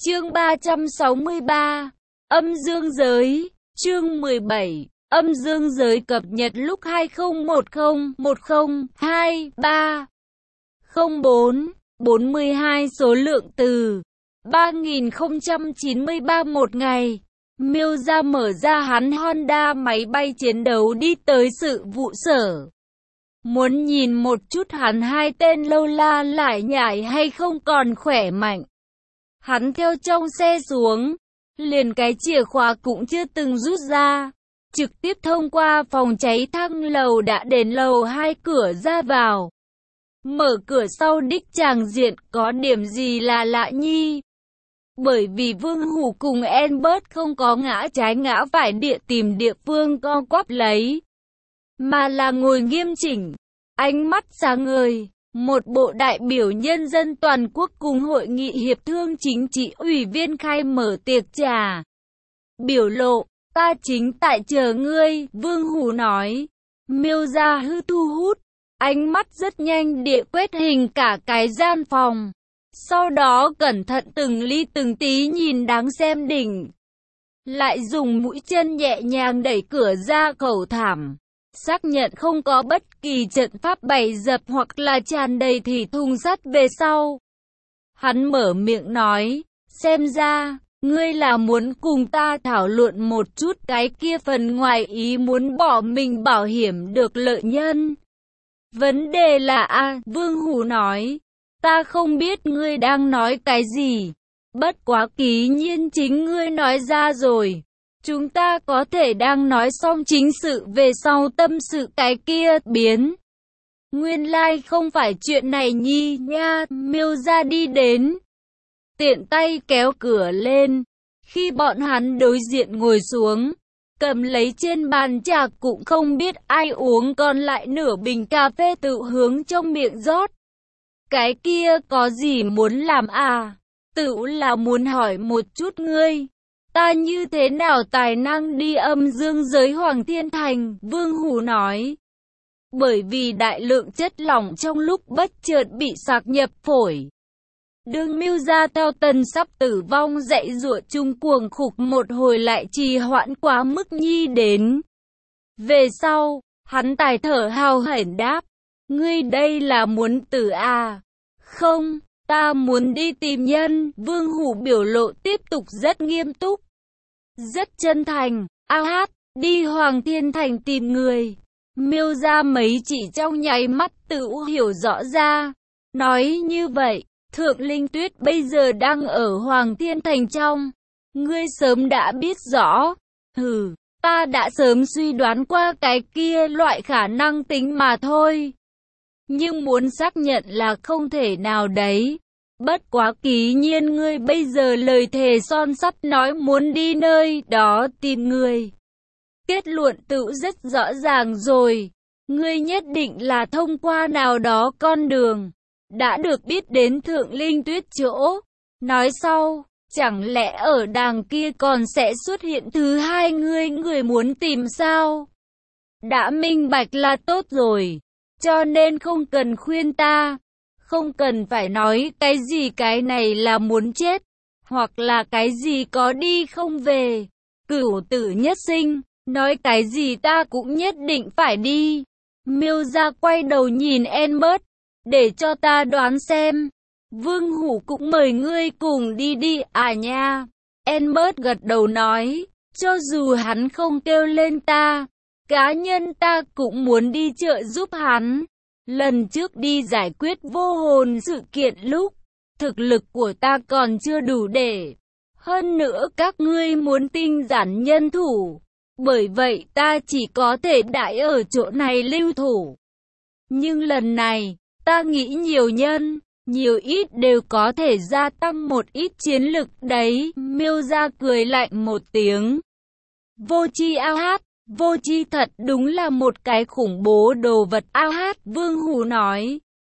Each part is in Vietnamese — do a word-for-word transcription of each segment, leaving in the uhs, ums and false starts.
Chương ba trăm sáu mươi ba, Âm dương giới, chương mười bảy, Âm dương giới cập nhật lúc hai không một không một không hai ba không bốn bốn mươi hai số lượng từ ba nghìn không trăm chín mươi ba một ngày. Miêu ra mở ra hắn Honda máy bay chiến đấu đi tới sự vụ sở. Muốn nhìn một chút hắn hai tên lâu la lại nhảy hay không còn khỏe mạnh. Hắn theo trong xe xuống, liền cái chìa khóa cũng chưa từng rút ra. Trực tiếp thông qua phòng cháy thang lầu đã đến lầu hai cửa ra vào. Mở cửa sau đích tràng diện có điểm gì là lạ nhi. Bởi vì Vương Hủ cùng Albert không có ngã trái ngã phải địa tìm địa phương co quắp lấy, mà là ngồi nghiêm chỉnh, ánh mắt sáng ngời. Một bộ đại biểu nhân dân toàn quốc cùng hội nghị hiệp thương chính trị ủy viên khai mở tiệc trà. Biểu lộ, ta chính tại chờ ngươi, Vương Hủ nói. Miêu ra hư thu hút, ánh mắt rất nhanh địa quét hình cả cái gian phòng. Sau đó cẩn thận từng ly từng tí nhìn đáng xem đỉnh. Lại dùng mũi chân nhẹ nhàng đẩy cửa ra cầu thảm. Xác nhận không có bất kỳ trận pháp bày dập hoặc là tràn đầy thủy thùng sắt về sau. Hắn mở miệng nói, xem ra, ngươi là muốn cùng ta thảo luận một chút cái kia phần ngoài ý muốn bỏ mình bảo hiểm được lợi nhân. Vấn đề là a Vương Hủ nói, ta không biết ngươi đang nói cái gì, bất quá ký nhiên chính ngươi nói ra rồi. Chúng ta có thể đang nói xong chính sự về sau tâm sự cái kia biến. Nguyên lai like không phải chuyện này nhi nha. Miêu ra đi đến, tiện tay kéo cửa lên. Khi bọn hắn đối diện ngồi xuống, cầm lấy trên bàn trà cũng không biết ai uống còn lại nửa bình cà phê tự hướng trong miệng rót. Cái kia có gì muốn làm à? Tự là muốn hỏi một chút ngươi. Ta như thế nào tài năng đi âm dương giới Hoàng Thiên Thành, Vương Hủ nói. Bởi vì đại lượng chất lỏng trong lúc bất chợt bị sạc nhập phổi. Đường Miêu ra theo tần sắp tử vong dạy dụa chung cuồng khục một hồi lại trì hoãn quá mức nhi đến. Về sau, hắn tài thở hào hển đáp, ngươi đây là muốn tử à? Không. Ta muốn đi tìm nhân. Vương Hủ biểu lộ tiếp tục rất nghiêm túc, rất chân thành. A hát, đi Hoàng Thiên Thành tìm người. Miêu ra mấy chỉ trong nháy mắt tự hiểu rõ ra. Nói như vậy, Thượng Linh Tuyết bây giờ đang ở Hoàng Thiên Thành trong. Ngươi sớm đã biết rõ. Hừ, ta đã sớm suy đoán qua cái kia loại khả năng tính mà thôi. Nhưng muốn xác nhận là không thể nào đấy. Bất quá ký nhiên ngươi bây giờ lời thề son sắt nói muốn đi nơi đó tìm người. Kết luận tự rất rõ ràng rồi. Ngươi nhất định là thông qua nào đó con đường, đã được biết đến Thượng Linh Tuyết chỗ. Nói sau, chẳng lẽ ở đàng kia còn sẽ xuất hiện thứ hai ngươi người muốn tìm sao? Đã minh bạch là tốt rồi. Cho nên không cần khuyên ta. Không cần phải nói cái gì cái này là muốn chết, hoặc là cái gì có đi không về, cửu tử nhất sinh, nói cái gì ta cũng nhất định phải đi. Miêu ra quay đầu nhìn Albert, để cho ta đoán xem, Vương Hủ cũng mời ngươi cùng đi đi à nha. Albert gật đầu nói, cho dù hắn không kêu lên ta, cá nhân ta cũng muốn đi trợ giúp hắn. Lần trước đi giải quyết vô hồn sự kiện lúc, thực lực của ta còn chưa đủ để. Hơn nữa các ngươi muốn tinh giản nhân thủ. Bởi vậy ta chỉ có thể đại ở chỗ này lưu thủ. Nhưng lần này, ta nghĩ nhiều nhân, nhiều ít đều có thể gia tăng một ít chiến lực đấy. Miêu ra cười lạnh một tiếng. Vô tri a hát. Vô tri thật đúng là một cái khủng bố đồ vật a hát, Vương Hủ nói.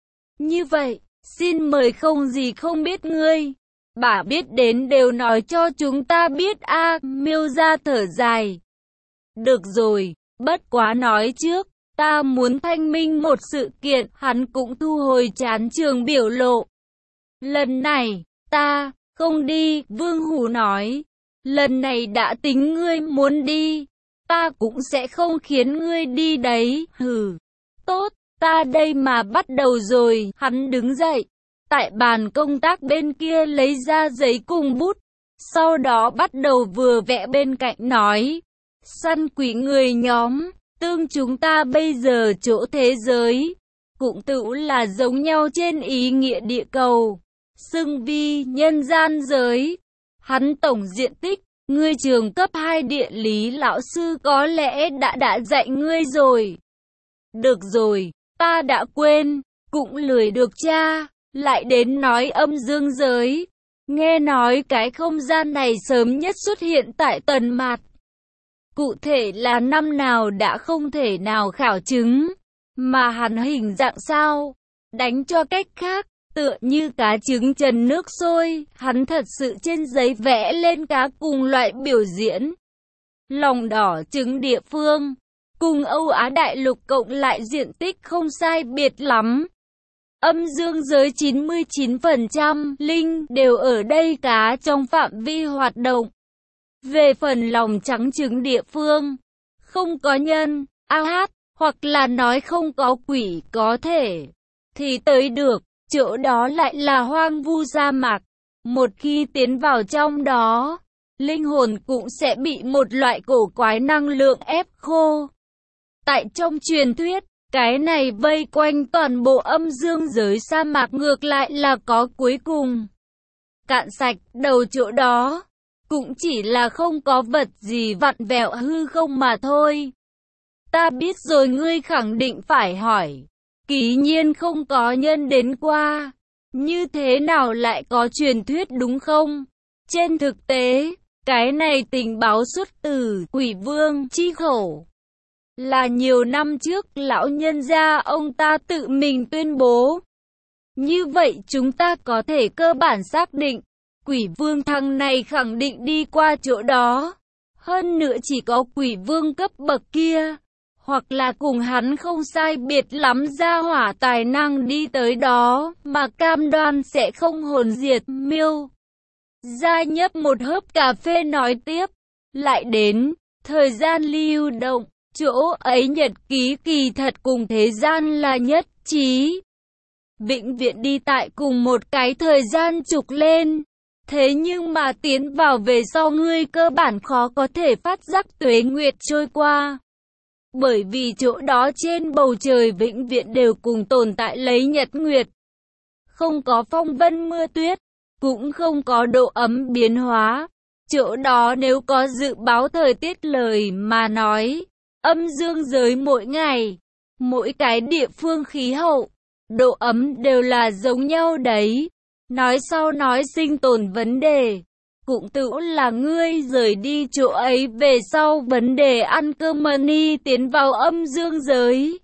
Như vậy, xin mời không gì không biết ngươi. Bà biết đến đều nói cho chúng ta biết a. Miêu ra thở dài. Được rồi, bất quá nói trước, ta muốn thanh minh một sự kiện. Hắn cũng thu hồi chán trường biểu lộ. Lần này, ta, Không đi, Vương Hủ nói. Lần này đã tính ngươi muốn đi, ta cũng sẽ không khiến ngươi đi đấy. Hừ, tốt, ta đây mà bắt đầu rồi. Hắn đứng dậy, tại bàn công tác bên kia lấy ra giấy cùng bút, sau đó bắt đầu vừa vẽ bên cạnh nói. Săn quỷ người nhóm, tương chúng ta bây giờ chỗ thế giới, cũng tự là giống nhau trên ý nghĩa địa cầu, xưng vi nhân gian giới. Hắn tổng diện tích, ngươi trường cấp hai địa lý lão sư có lẽ đã đã dạy ngươi rồi. Được rồi, ta đã quên, cũng lười được cha, lại đến nói âm dương giới. Nghe nói cái không gian này sớm nhất xuất hiện tại Tần Mạt. Cụ thể là năm nào đã không thể nào khảo chứng, mà hắn hình dạng sao? Đánh cho cách khác, tựa như cá trứng trần nước sôi, hắn thật sự trên giấy vẽ lên cá cùng loại biểu diễn. Lòng đỏ trứng địa phương, cùng Âu Á đại lục cộng lại diện tích không sai biệt lắm. Âm dương giới chín mươi chín phần trăm linh đều ở đây cá trong phạm vi hoạt động. Về phần lòng trắng trứng địa phương, không có nhân, a hát, hoặc là nói không có quỷ có thể, thì tới được, chỗ đó lại là hoang vu sa mạc. Một khi tiến vào trong đó, linh hồn cũng sẽ bị một loại cổ quái năng lượng ép khô. Tại trong truyền thuyết, cái này vây quanh toàn bộ âm dương giới sa mạc ngược lại là có cuối cùng cạn sạch, đầu chỗ đó cũng chỉ là không có vật gì vặn vẹo hư không mà thôi. Ta biết rồi, ngươi khẳng định phải hỏi, kỳ nhiên không có nhân đến qua, như thế nào lại có truyền thuyết đúng không? Trên thực tế, cái này tình báo xuất từ Quỷ Vương chi khẩu. Là nhiều năm trước lão nhân gia ông ta tự mình tuyên bố. Như vậy chúng ta có thể cơ bản xác định, Quỷ Vương thằng này khẳng định đi qua chỗ đó. Hơn nữa chỉ có Quỷ Vương cấp bậc kia, hoặc là cùng hắn không sai biệt lắm gia hỏa tài năng đi tới đó, mà cam đoan sẽ không hồn diệt. Miêu gia nhấp một hớp cà phê nói tiếp, lại đến, thời gian lưu động, chỗ ấy nhật ký kỳ thật cùng thế gian là nhất trí. Vĩnh viễn đi tại cùng một cái thời gian trục lên. Thế nhưng mà tiến vào về sau ngươi cơ bản khó có thể phát giác tuế nguyệt trôi qua. Bởi vì chỗ đó trên bầu trời vĩnh viễn đều cùng tồn tại lấy nhật nguyệt. Không có phong vân mưa tuyết, cũng không có độ ấm biến hóa. Chỗ đó nếu có dự báo thời tiết lời mà nói, âm dương giới mỗi ngày, mỗi cái địa phương khí hậu, độ ấm đều là giống nhau đấy. Nói sau nói sinh tồn vấn đề, cũng tự là ngươi rời đi chỗ ấy về sau vấn đề ăn cơm money tiến vào âm dương giới.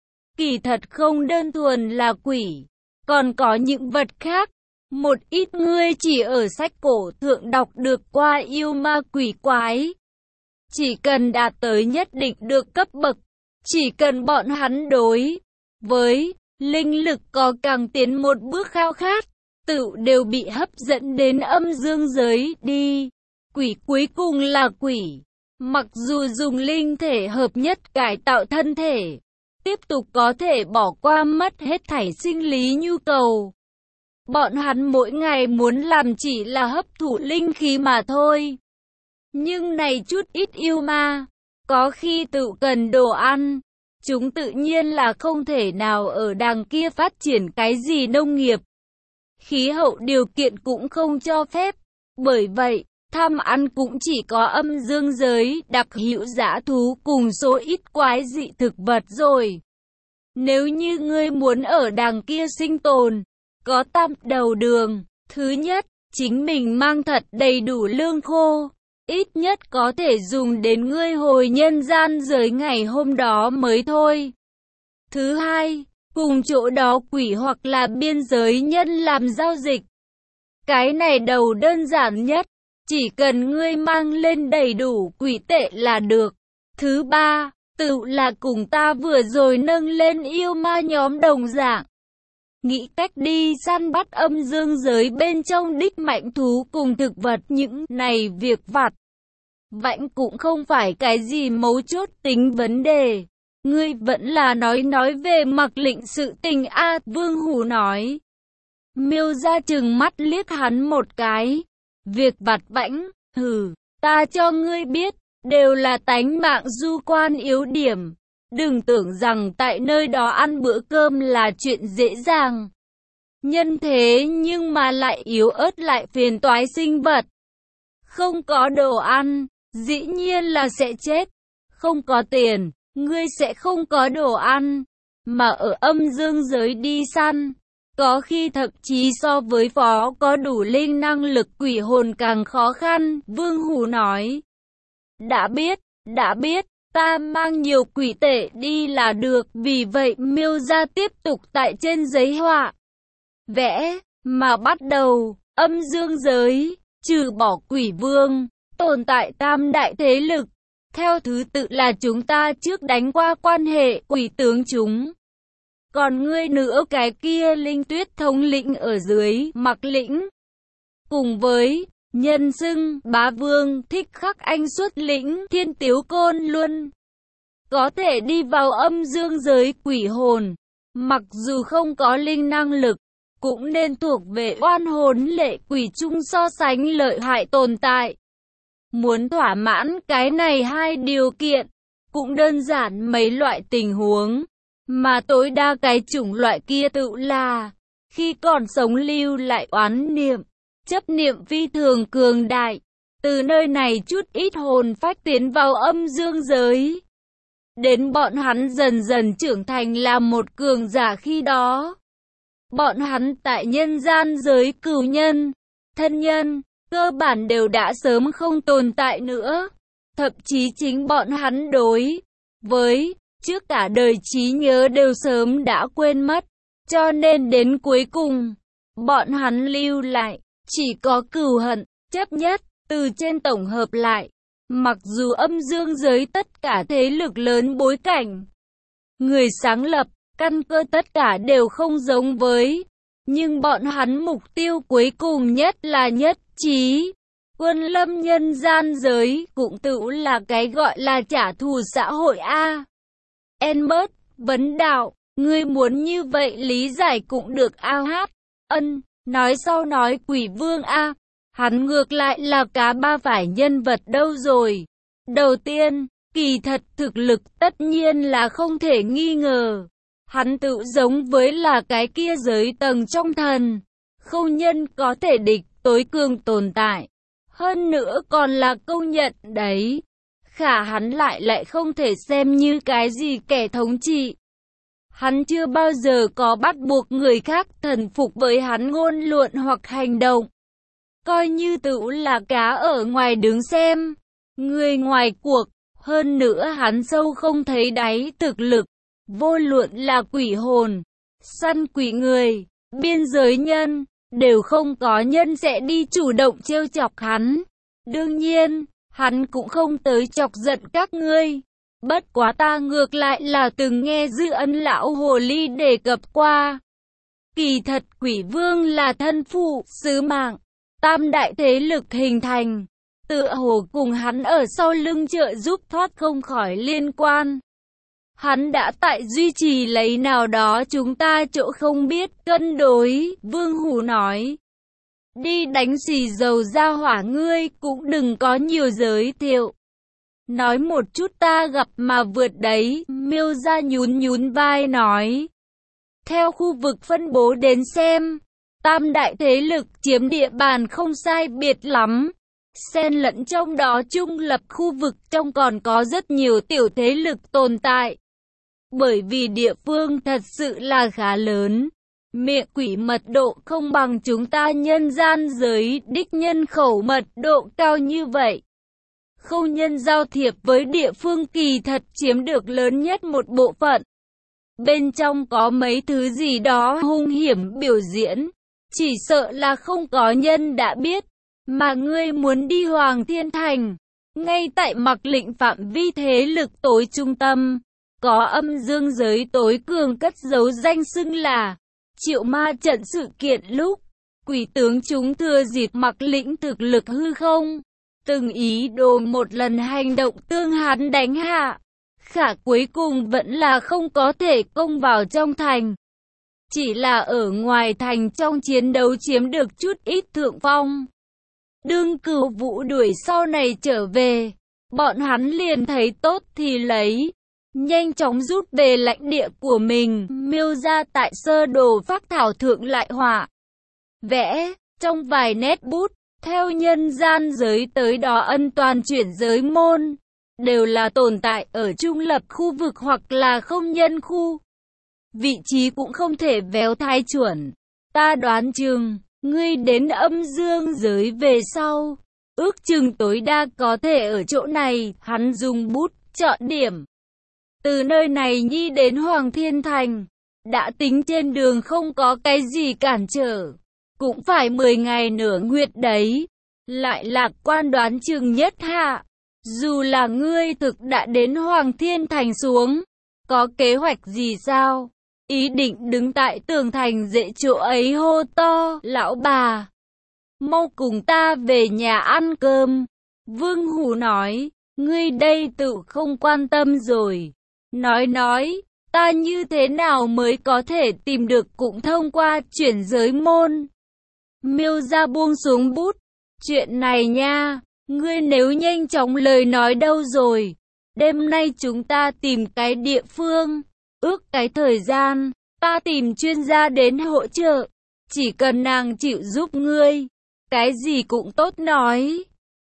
Kỳ thật không đơn thuần là quỷ, còn có những vật khác. Một ít ngươi chỉ ở sách cổ thượng đọc được qua yêu ma quỷ quái. Chỉ cần đạt tới nhất định được cấp bậc, chỉ cần bọn hắn đối với linh lực có càng tiến một bước khao khát, tự đều bị hấp dẫn đến âm dương giới đi. Quỷ cuối cùng là quỷ, mặc dù dùng linh thể hợp nhất cải tạo thân thể, tiếp tục có thể bỏ qua mất hết thảy sinh lý nhu cầu. Bọn hắn mỗi ngày muốn làm chỉ là hấp thụ linh khí mà thôi. Nhưng này chút ít yêu ma, có khi tự cần đồ ăn, chúng tự nhiên là không thể nào ở đằng kia phát triển cái gì nông nghiệp. Khí hậu điều kiện cũng không cho phép, bởi vậy, tham ăn cũng chỉ có âm dương giới, đặc hữu dã thú cùng số ít quái dị thực vật rồi. Nếu như ngươi muốn ở đằng kia sinh tồn, có tam đầu đường. Thứ nhất, chính mình mang thật đầy đủ lương khô, ít nhất có thể dùng đến ngươi hồi nhân gian giới ngày hôm đó mới thôi. Thứ hai, cùng chỗ đó quỷ hoặc là biên giới nhân làm giao dịch. Cái này đầu đơn giản nhất, chỉ cần ngươi mang lên đầy đủ quỷ tệ là được. Thứ ba, tự là cùng ta vừa rồi nâng lên yêu ma nhóm đồng dạng. nghĩ cách đi săn bắt âm dương giới bên trong đích mạnh thú cùng thực vật. Những này việc vặt vãnh cũng không phải cái gì mấu chốt tính vấn đề. Ngươi vẫn là nói nói về Mặc Lĩnh sự tình a à, Vương Hủ nói. Miêu Gia trừng mắt liếc hắn một cái. Việc vặt vãnh, hừ, ta cho ngươi biết, đều là tánh mạng du quan yếu điểm. Đừng tưởng rằng tại nơi đó ăn bữa cơm là chuyện dễ dàng. Nhân thế nhưng mà lại yếu ớt lại phiền toái sinh vật. Không có đồ ăn, dĩ nhiên là sẽ chết. Không có tiền, ngươi sẽ không có đồ ăn. Mà ở âm dương giới đi săn, có khi thậm chí so với phó có đủ linh năng lực quỷ hồn càng khó khăn. Vương Hủ nói. Đã biết, đã biết. Ta mang nhiều quỷ tệ đi là được. Vì vậy Miêu Gia tiếp tục tại trên giấy họa vẽ mà bắt đầu. Âm dương giới, trừ bỏ quỷ vương, tồn tại tam đại thế lực. Theo thứ tự là chúng ta trước đánh qua quan hệ quỷ tướng chúng. Còn ngươi nữa cái kia Linh Tuyết thống lĩnh ở dưới Mặc Lĩnh. Cùng với nhân xưng bá vương Thích Khắc Anh xuất lĩnh Thiên Tiếu Côn Luân. Có thể đi vào âm dương giới quỷ hồn. Mặc dù không có linh năng lực, cũng nên thuộc về oan hồn lệ quỷ chung so sánh lợi hại tồn tại. Muốn thỏa mãn cái này hai điều kiện, cũng đơn giản mấy loại tình huống. Mà tối đa cái chủng loại kia tự là, khi còn sống lưu lại oán niệm, chấp niệm phi thường cường đại. Từ nơi này chút ít hồn phách tiến vào âm dương giới. Đến bọn hắn dần dần trưởng thành là một cường giả khi đó. Bọn hắn tại nhân gian giới cửu nhân, thân nhân, cơ bản đều đã sớm không tồn tại nữa. Thậm chí chính bọn hắn đối với trước cả đời trí nhớ đều sớm đã quên mất. Cho nên đến cuối cùng, bọn hắn lưu lại, chỉ có cừu hận, chấp nhất, từ trên tổng hợp lại. Mặc dù âm dương giới tất cả thế lực lớn bối cảnh, người sáng lập, căn cơ tất cả đều không giống với. Nhưng bọn hắn mục tiêu cuối cùng nhất là nhất trí. Quân lâm nhân gian giới cũng tự là cái gọi là trả thù xã hội a. Enbert, vấn đạo, ngươi muốn như vậy lý giải cũng được a hát. Ân, nói sau nói quỷ vương a. Hắn ngược lại là cá ba phải nhân vật đâu rồi. Đầu tiên, kỳ thật thực lực tất nhiên là không thể nghi ngờ. Hắn tự giống với là cái kia giới tầng trong thần. Không nhân có thể địch tối cường tồn tại. Hơn nữa còn là công nhận đấy. Khả hắn lại lại không thể xem như cái gì kẻ thống trị. Hắn chưa bao giờ có bắt buộc người khác thần phục với hắn ngôn luận hoặc hành động. Coi như tự là cá ở ngoài đứng xem. Người ngoài cuộc. Hơn nữa hắn sâu không thấy đáy thực lực. Vô luận là quỷ hồn, săn quỷ người, biên giới nhân, đều không có nhân sẽ đi chủ động trêu chọc hắn. Đương nhiên, hắn cũng không tới chọc giận các ngươi. Bất quá ta ngược lại là từng nghe Dư Ân lão hồ ly đề cập qua. Kỳ thật quỷ vương là thân phụ, sứ mạng, tam đại thế lực hình thành. Tựa hồ cùng hắn ở sau lưng trợ giúp thoát không khỏi liên quan. Hắn đã tại duy trì lấy nào đó chúng ta chỗ không biết cân đối, Vương Hủ nói. Đi đánh xì dầu ra hỏa ngươi cũng đừng có nhiều giới thiệu. Nói một chút ta gặp mà vượt đấy, Miêu Gia nhún nhún vai nói. Theo khu vực phân bố đến xem, tam đại thế lực chiếm địa bàn không sai biệt lắm. Xen lẫn trong đó trung lập khu vực trong còn có rất nhiều tiểu thế lực tồn tại. Bởi vì địa phương thật sự là khá lớn. Miệng quỷ mật độ không bằng chúng ta nhân gian giới đích nhân khẩu mật độ cao như vậy. Không nhân giao thiệp với địa phương kỳ thật chiếm được lớn nhất một bộ phận. Bên trong có mấy thứ gì đó hung hiểm biểu diễn. Chỉ sợ là không có nhân đã biết. Mà ngươi muốn đi Hoàng Thiên Thành. Ngay tại Mặc Lĩnh phạm vi thế lực tối trung tâm. Có âm dương giới tối cường cất giấu danh xưng là Triệu ma trận sự kiện lúc, quỷ tướng chúng thừa dịp mặc lĩnh thực lực hư không, từng ý đồ một lần hành động tương hắn đánh hạ. Khả cuối cùng vẫn là không có thể công vào trong thành. Chỉ là ở ngoài thành trong chiến đấu chiếm được chút ít thượng phong. Đương Cửu Vũ đuổi sau này trở về, bọn hắn liền thấy tốt thì lấy, nhanh chóng rút về lãnh địa của mình, miêu ra tại sơ đồ phác thảo thượng lại họa. Vẽ, trong vài nét bút, theo nhân gian giới tới đó ân toàn chuyển giới môn, đều là tồn tại ở trung lập khu vực hoặc là không nhân khu. Vị trí cũng không thể véo thái chuẩn. Ta đoán chừng, ngươi đến âm dương giới về sau, ước chừng tối đa có thể ở chỗ này, hắn dùng bút chọn điểm. Từ nơi này nhi đến Hoàng Thiên Thành, đã tính trên đường không có cái gì cản trở, cũng phải mười ngày nửa nguyệt đấy. Lại lạc quan đoán chừng nhất hạ, dù là ngươi thực đã đến Hoàng Thiên Thành xuống, có kế hoạch gì sao? Ý định đứng tại tường thành dễ chỗ ấy hô to, lão bà, mau cùng ta về nhà ăn cơm. Vương Hủ nói, ngươi đây tự không quan tâm rồi. Nói nói, ta như thế nào mới có thể tìm được cũng thông qua chuyển giới môn. Miêu ra buông xuống bút, chuyện này nha, ngươi nếu nhanh chóng lời nói đâu rồi. Đêm nay chúng ta tìm cái địa phương, ước cái thời gian, ta tìm chuyên gia đến hỗ trợ. Chỉ cần nàng chịu giúp ngươi, cái gì cũng tốt nói.